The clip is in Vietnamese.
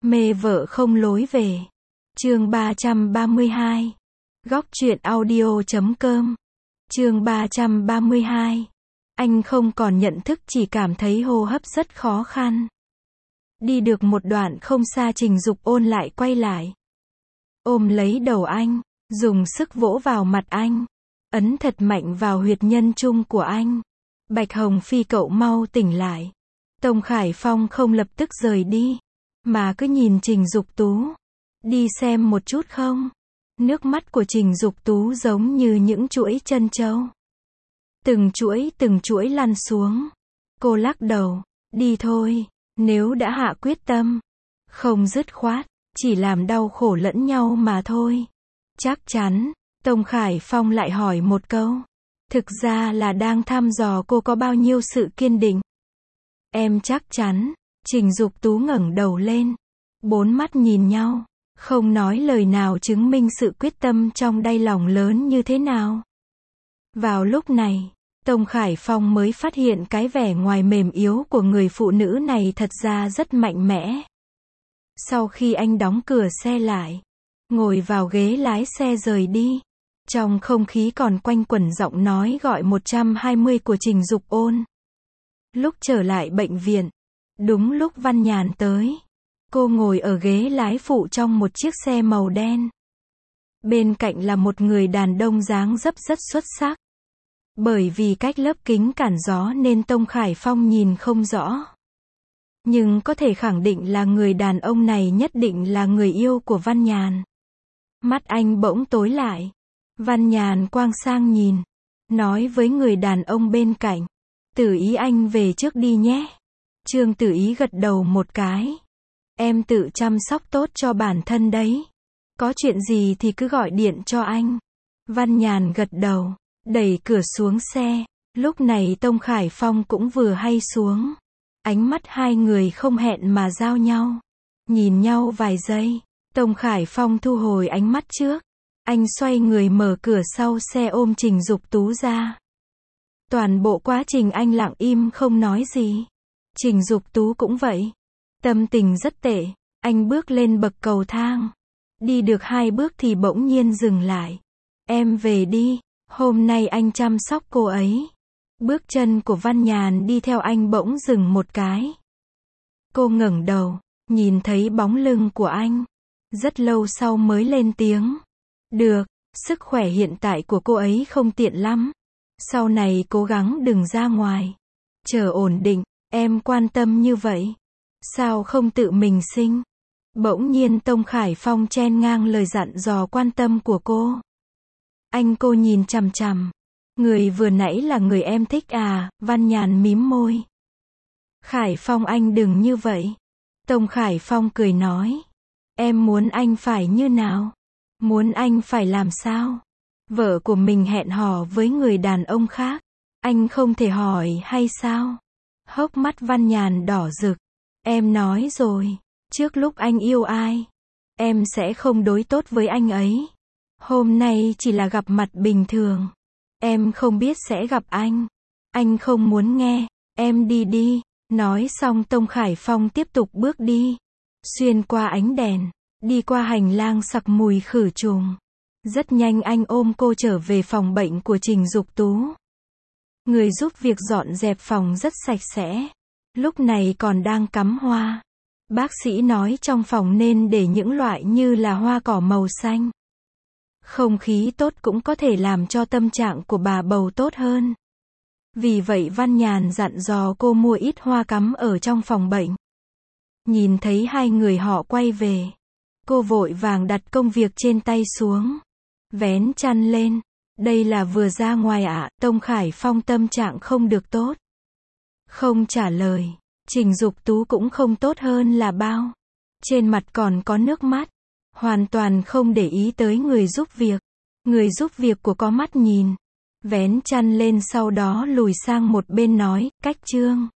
Mê vợ không lối về. Chương 332. Góc truyện audio.com. Chương 332. Anh không còn nhận thức, chỉ cảm thấy hô hấp rất khó khăn. Đi được một đoạn không xa, Trình Dục Ôn lại quay lại. Ôm lấy đầu anh, dùng sức vỗ vào mặt anh. Ấn thật mạnh vào huyệt nhân trung của anh. Bạch Hồng Phi, cậu mau tỉnh lại. Tông Khải Phong không lập tức rời đi, mà cứ nhìn Trình Dục Tú. Đi xem một chút không? Nước mắt của Trình Dục Tú giống như những chuỗi trân châu. Từng chuỗi lăn xuống. Cô lắc đầu. Đi thôi, nếu đã hạ quyết tâm. Không dứt khoát, chỉ làm đau khổ lẫn nhau mà thôi. Chắc chắn. Tông Khải Phong lại hỏi một câu. Thực ra là đang thăm dò cô có bao nhiêu sự kiên định. Em chắc chắn. Trình Dục Tú ngẩng đầu lên. Bốn mắt nhìn nhau, không nói lời nào, chứng minh sự quyết tâm trong đáy lòng lớn như thế nào. Vào lúc này, Tông Khải Phong mới phát hiện cái vẻ ngoài mềm yếu của người phụ nữ này thật ra rất mạnh mẽ. Sau khi anh đóng cửa xe lại, ngồi vào ghế lái xe rời đi, trong không khí còn quanh quẩn giọng nói gọi 120 của Trình Dục Ôn. Lúc trở lại bệnh viện, đúng lúc Văn Nhàn tới. Cô ngồi ở ghế lái phụ trong một chiếc xe màu đen. Bên cạnh là một người đàn ông dáng dấp rất xuất sắc. Bởi vì cách lớp kính cản gió nên Tông Khải Phong nhìn không rõ. Nhưng có thể khẳng định là người đàn ông này nhất định là người yêu của Văn Nhàn. Mắt anh bỗng tối lại. Văn Nhàn quang sang nhìn, nói với người đàn ông bên cạnh. Tử Ý, anh về trước đi nhé. Trương Tử Ý gật đầu một cái. Em tự chăm sóc tốt cho bản thân đấy. Có chuyện gì thì cứ gọi điện cho anh. Văn Nhàn gật đầu, đẩy cửa xuống xe. Lúc này Tông Khải Phong cũng vừa hay xuống. Ánh mắt hai người không hẹn mà giao nhau. Nhìn nhau vài giây, Tông Khải Phong thu hồi ánh mắt trước. Anh xoay người mở cửa sau xe ôm Trình Dục Tú ra. Toàn bộ quá trình anh lặng im không nói gì. Trình Dục Tú cũng vậy. Tâm tình rất tệ. Anh bước lên bậc cầu thang. Đi được 2 bước thì bỗng nhiên dừng lại. Em về đi. Hôm nay anh chăm sóc cô ấy. Bước chân của Văn Nhàn đi theo anh bỗng dừng một cái. Cô ngẩng đầu, nhìn thấy bóng lưng của anh. Rất lâu sau mới lên tiếng. Được, sức khỏe hiện tại của cô ấy không tiện lắm. Sau này cố gắng đừng ra ngoài. Chờ ổn định, em quan tâm như vậy. Sao không tự mình sinh? Bỗng nhiên Tông Khải Phong chen ngang lời dặn dò quan tâm của cô. Cô nhìn chằm chằm. Người vừa nãy là người em thích à? Văn Nhàn mím môi. Khải Phong, anh đừng như vậy. Tông Khải Phong cười nói. Em muốn anh phải như nào? Muốn anh phải làm sao? Vợ của mình hẹn hò với người đàn ông khác. Anh không thể hỏi hay sao? Hốc mắt Văn Nhàn đỏ rực. Em nói rồi, trước lúc anh yêu ai, em sẽ không đối tốt với anh ấy. Hôm nay chỉ là gặp mặt bình thường. Em không biết sẽ gặp anh. Anh không muốn nghe. Em đi đi. Nói xong Tông Khải Phong tiếp tục bước đi. Xuyên qua ánh đèn. Đi qua hành lang sặc mùi khử trùng. Rất nhanh anh ôm cô trở về phòng bệnh của Trình Dục Tú. Người giúp việc dọn dẹp phòng rất sạch sẽ. Lúc này còn đang cắm hoa. Bác sĩ nói trong phòng nên để những loại như là hoa cỏ màu xanh. Không khí tốt cũng có thể làm cho tâm trạng của bà bầu tốt hơn. Vì vậy Văn Nhàn dặn dò cô mua ít hoa cắm ở trong phòng bệnh. Nhìn thấy hai người họ quay về, cô vội vàng đặt công việc trên tay xuống. Vén chăn lên. Đây là vừa ra ngoài ạ? Tông Khải Phong tâm trạng không được tốt. Không trả lời. Trình Dục Tú cũng không tốt hơn là bao. Trên mặt còn có nước mắt. Hoàn toàn không để ý tới người giúp việc. Người giúp việc của có mắt nhìn. Vén chăn lên sau đó lùi sang một bên nói, cách Trương.